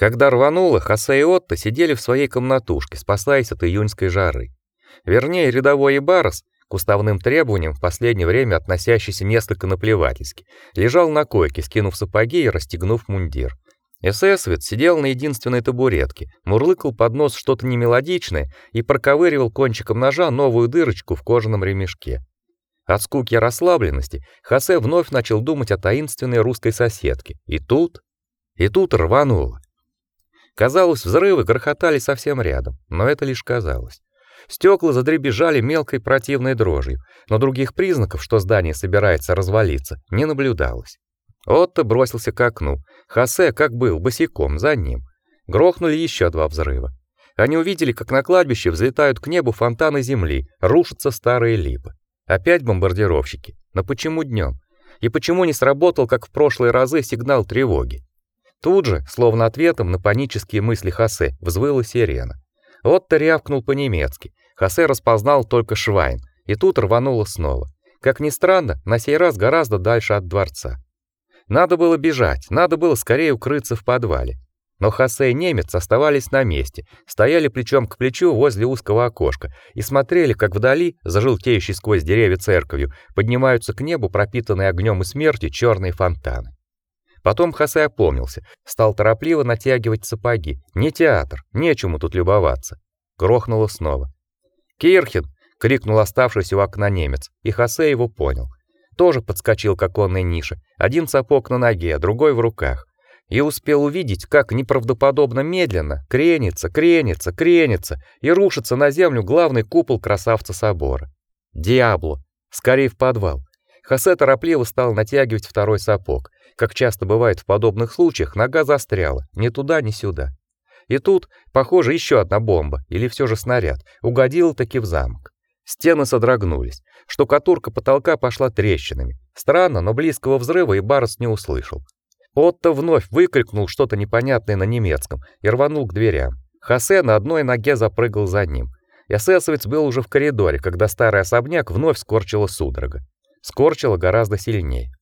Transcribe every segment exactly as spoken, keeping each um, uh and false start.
Когда рвануло, Хосе и Отто сидели в своей комнатушке, спасаясь от июньской жары. Вернее, рядовой Ибарос, к уставным требованиям в последнее время относящийся несколько наплевательски, лежал на койке, скинув сапоги и расстегнув мундир. Эсэсовец сидел на единственной табуретке, мурлыкал под нос что-то немелодичное и проковыривал кончиком ножа новую дырочку в кожаном ремешке. От скуки и расслабленности Хосе вновь начал думать о таинственной русской соседке. И тут, и тут рвануло. Казалось, взрывы грохотали совсем рядом, но это лишь казалось. Стекла задребезжали мелкой противной дрожью, но других признаков, что здание собирается развалиться, не наблюдалось. Отто бросился к окну. Хосе, как был, босиком за ним. Грохнули еще два взрыва. Они увидели, как на кладбище взлетают к небу фонтаны земли, рушатся старые липы. Опять бомбардировщики. Но почему днем? И почему не сработал, как в прошлые разы, сигнал тревоги? Тут же, словно ответом на панические мысли Хосе, взвыла сирена. Отто рявкнул по-немецки. Хосе распознал только Швайн, и тут рвануло снова. Как ни странно, на сей раз гораздо дальше от дворца. Надо было бежать, надо было скорее укрыться в подвале. Но Хосе и немец оставались на месте, стояли плечом к плечу возле узкого окошка и смотрели, как вдали, за желтеющей сквозь деревья церковью, поднимаются к небу пропитанные огнем и смертью черные фонтаны. Потом Хосе опомнился, стал торопливо натягивать сапоги. Не театр, нечему тут любоваться. Грохнуло снова. «Кирхен!» — крикнул оставшийся у окна немец, и Хосе его понял. Тоже подскочил к оконной нише, один сапог на ноге, другой в руках, и успел увидеть, как неправдоподобно медленно кренится, кренится, кренится и рушится на землю главный купол красавца собора. Диабло! Скорей в подвал! Хосе торопливо стал натягивать второй сапог. Как часто бывает в подобных случаях, нога застряла, ни туда, ни сюда. И тут, похоже, еще одна бомба, или все же снаряд, угодила таки в замок. Стены содрогнулись, штукатурка потолка пошла трещинами. Странно, но близкого взрыва Ибарос не услышал. Отто вновь выкрикнул что-то непонятное на немецком и рванул к дверям. Хосе на одной ноге запрыгал за ним. Эсэсовец был уже в коридоре, когда старый особняк вновь скорчила судорога. Скорчила гораздо сильнее.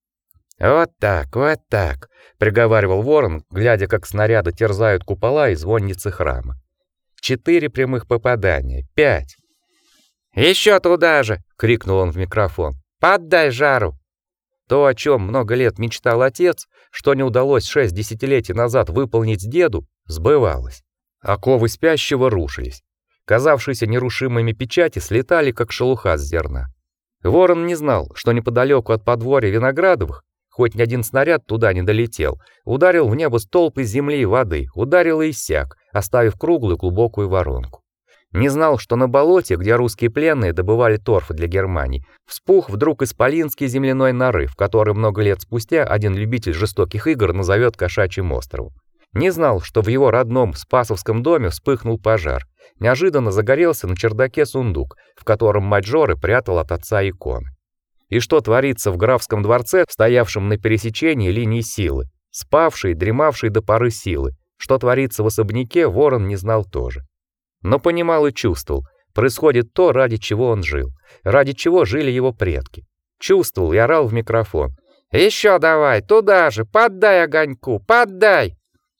«Вот так, вот так», — приговаривал Ворон, глядя, как снаряды терзают купола и звонницы храма. Четыре прямых попадания, пять. «Еще туда же!» — крикнул он в микрофон. «Поддай жару!» То, о чем много лет мечтал отец, что не удалось шесть десятилетий назад выполнить деду, сбывалось. Оковы спящего рушились. Казавшиеся нерушимыми печати слетали, как шелуха с зерна. Ворон не знал, что неподалеку от подворья Виноградовых, хоть ни один снаряд туда не долетел, ударил в небо столб из земли и воды, ударил и иссяк, оставив круглую глубокую воронку. Не знал, что на болоте, где русские пленные добывали торф для Германии, вспух вдруг исполинский земляной нарыв, который много лет спустя один любитель жестоких игр назовет Кошачьим островом. Не знал, что в его родном Спасовском доме вспыхнул пожар. Неожиданно загорелся на чердаке сундук, в котором мать Жоры прятала от отца иконы. И что творится в графском дворце, стоявшем на пересечении линий силы, спавшей, дремавшей до поры силы, что творится в особняке, Ворон не знал тоже. Но понимал и чувствовал, происходит то, ради чего он жил, ради чего жили его предки. Чувствовал и орал в микрофон: «Еще давай, туда же, поддай огоньку, поддай!»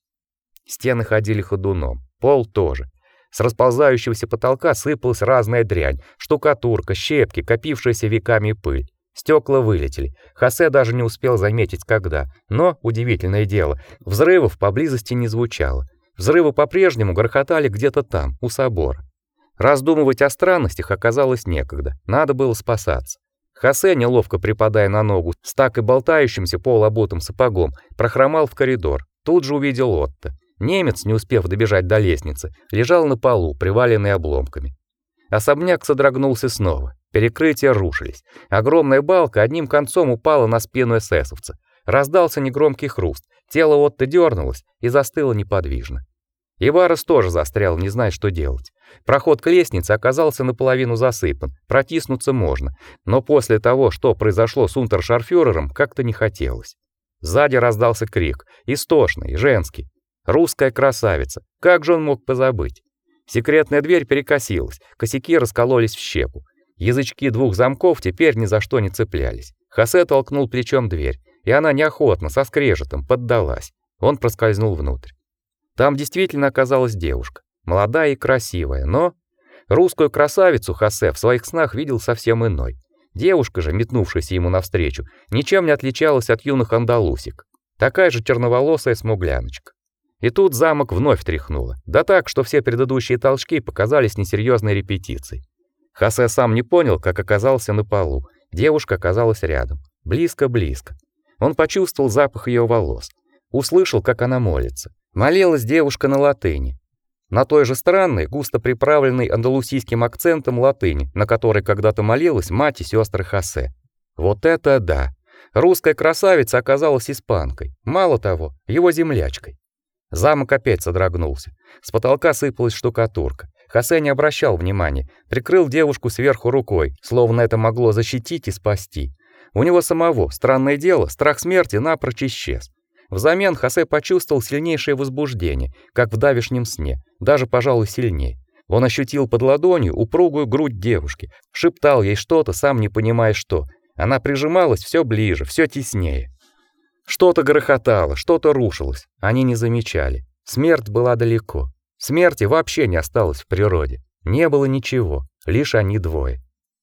Стены ходили ходуном, пол тоже. С расползающегося потолка сыпалась разная дрянь: штукатурка, щепки, копившаяся веками пыль. Стекла вылетели. Хосе даже не успел заметить, когда. Но, удивительное дело, взрывов поблизости не звучало. Взрывы по-прежнему грохотали где-то там, у собора. Раздумывать о странностях оказалось некогда. Надо было спасаться. Хосе, неловко припадая на ногу, с так и болтающимся полуобутым сапогом, прохромал в коридор. Тут же увидел Отто. Немец, не успев добежать до лестницы, лежал на полу, приваленный обломками. Особняк содрогнулся снова. Перекрытия рушились. Огромная балка одним концом упала на спину эсэсовца. Раздался негромкий хруст. Тело Отто дернулось и застыло неподвижно. Ибарос тоже застрял, не зная, что делать. Проход к лестнице оказался наполовину засыпан. Протиснуться можно, но после того, что произошло с унтершарфюрером, как-то не хотелось. Сзади раздался крик, истошный, женский. Русская красавица. Как же он мог позабыть? Секретная дверь перекосилась, косяки раскололись в щепу. Язычки двух замков теперь ни за что не цеплялись. Хосе толкнул плечом дверь, и она неохотно, со скрежетом, поддалась. Он проскользнул внутрь. Там действительно оказалась девушка, молодая и красивая, но русскую красавицу Хосе в своих снах видел совсем иной. Девушка же, метнувшаяся ему навстречу, ничем не отличалась от юных андалусик. Такая же черноволосая смугляночка. И тут замок вновь тряхнуло. Да так, что все предыдущие толчки показались несерьезной репетицией. Хосе сам не понял, как оказался на полу. Девушка оказалась рядом, близко-близко. Он почувствовал запах ее волос, услышал, как она молится. Молилась девушка на латыни. На той же странной, густо приправленной андалусийским акцентом латыни, на которой когда-то молилась мать и сестры Хосе. Вот это да! Русская красавица оказалась испанкой. Мало того, его землячкой. Замок опять содрогнулся. С потолка сыпалась штукатурка. Хосе не обращал внимания, прикрыл девушку сверху рукой, словно это могло защитить и спасти. У него самого, странное дело, страх смерти напрочь исчез. Взамен Хосе почувствовал сильнейшее возбуждение, как в давешнем сне, даже, пожалуй, сильнее. Он ощутил под ладонью упругую грудь девушки, шептал ей что-то, сам не понимая что. Она прижималась все ближе, все теснее. Что-то грохотало, что-то рушилось, они не замечали. Смерть была далеко. Смерти вообще не осталось в природе. Не было ничего, лишь они двое.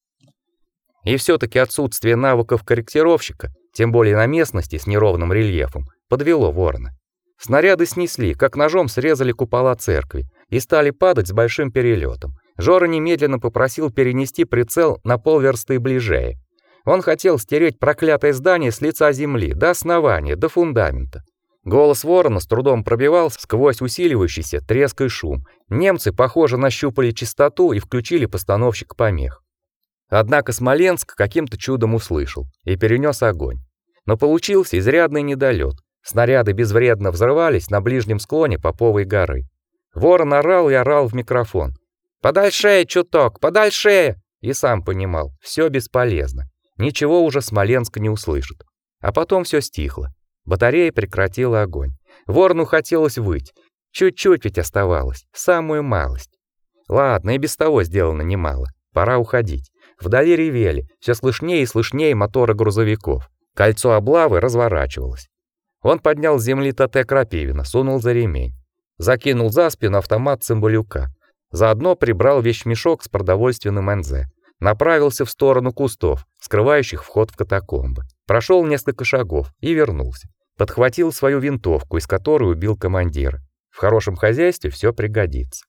И все таки отсутствие навыков корректировщика, тем более на местности с неровным рельефом, подвело Ворона. Снаряды снесли, как ножом срезали купола церкви, и стали падать с большим перелетом. Жора немедленно попросил перенести прицел на полверсты ближее. Он хотел стереть проклятое здание с лица земли, до основания, до фундамента. Голос Ворона с трудом пробивался сквозь усиливающийся треск и шум. Немцы, похоже, нащупали частоту и включили постановщик помех. Однако Смоленск каким-то чудом услышал и перенес огонь. Но получился изрядный недолет. Снаряды безвредно взрывались на ближнем склоне Поповой горы. Ворон орал и орал в микрофон. «Подальше, чуток, подальше!» И сам понимал, все бесполезно. Ничего уже Смоленск не услышит. А потом все стихло. Батарея прекратила огонь. Ворону хотелось выть. Чуть-чуть ведь оставалось, самую малость. Ладно, и без того сделано немало. Пора уходить. Вдали ревели, все слышнее и слышнее моторы грузовиков. Кольцо облавы разворачивалось. Он поднял с земли ТТ Крапивина, сунул за ремень. Закинул за спину автомат Цымбалюка. Заодно прибрал вещмешок с продовольственным эн зэ. Направился в сторону кустов, скрывающих вход в катакомбы. Прошел несколько шагов и вернулся. Подхватил свою винтовку, из которой убил командира. В хорошем хозяйстве все пригодится.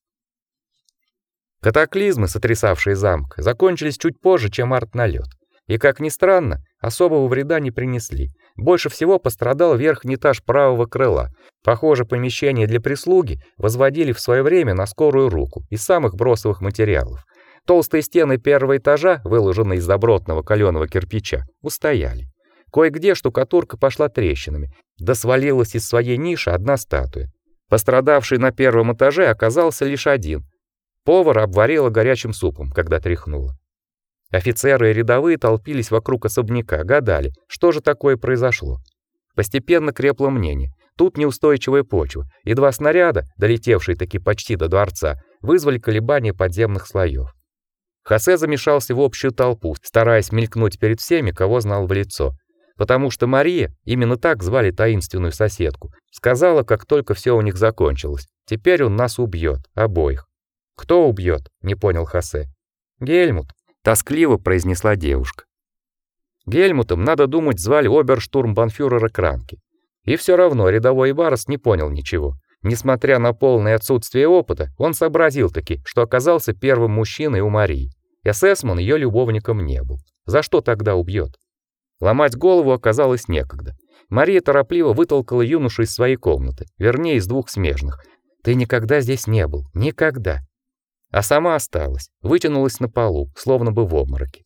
Катаклизмы, сотрясавшие замок, закончились чуть позже, чем артналет. И, как ни странно, особого вреда не принесли. Больше всего пострадал верхний этаж правого крыла. Похоже, помещение для прислуги возводили в свое время на скорую руку из самых бросовых материалов. Толстые стены первого этажа, выложенные из добротного каленого кирпича, устояли. Кое-где штукатурка пошла трещинами, да свалилась из своей ниши одна статуя. Пострадавший на первом этаже оказался лишь один. Повар обварила горячим супом, когда тряхнуло. Офицеры и рядовые толпились вокруг особняка, гадали, что же такое произошло. Постепенно крепло мнение. Тут неустойчивая почва, и два снаряда, долетевшие таки почти до дворца, вызвали колебания подземных слоев. Хосе замешался в общую толпу, стараясь мелькнуть перед всеми, кого знал в лицо. Потому что Мария, именно так звали таинственную соседку, сказала, как только все у них закончилось: «Теперь он нас убьет, обоих». «Кто убьет?» — не понял Хосе. «Гельмут», — тоскливо произнесла девушка. Гельмутом, надо думать, звали оберштурмбанфюрера Кранке. И все равно рядовой Барс не понял ничего. Несмотря на полное отсутствие опыта, он сообразил таки, что оказался первым мужчиной у Марии. Эсэсман ее любовником не был. За что тогда убьет? Ломать голову оказалось некогда. Мария торопливо вытолкала юношу из своей комнаты, вернее, из двух смежных. «Ты никогда здесь не был, никогда». А сама осталась, вытянулась на полу, словно бы в обмороке.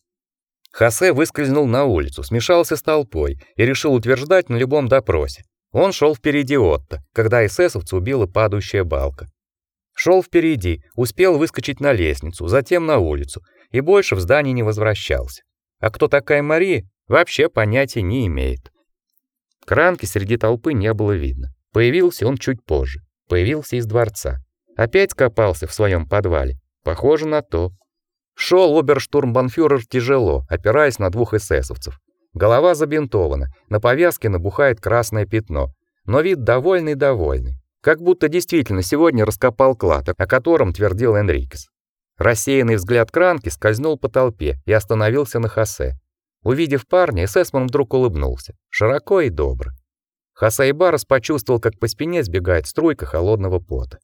Хосе выскользнул на улицу, смешался с толпой и решил утверждать на любом допросе. Он шел впереди Отто, когда эсэсовца убила падающая балка. Шел впереди, успел выскочить на лестницу, затем на улицу, и больше в здание не возвращался. А кто такая Мария, вообще понятия не имеет. Кранки среди толпы не было видно. Появился он чуть позже, появился из дворца. Опять копался в своем подвале. Похоже на то. Шел оберштурмбанфюрер тяжело, опираясь на двух эсэсовцев. Голова забинтована, на повязке набухает красное пятно, но вид довольный-довольный. Как будто действительно сегодня раскопал клад, о котором твердил Энрикес. Рассеянный взгляд Кранки скользнул по толпе и остановился на Хосе. Увидев парня, эсэсман вдруг улыбнулся, широко и добро. Хосе Баррес почувствовал, как по спине сбегает струйка холодного пота.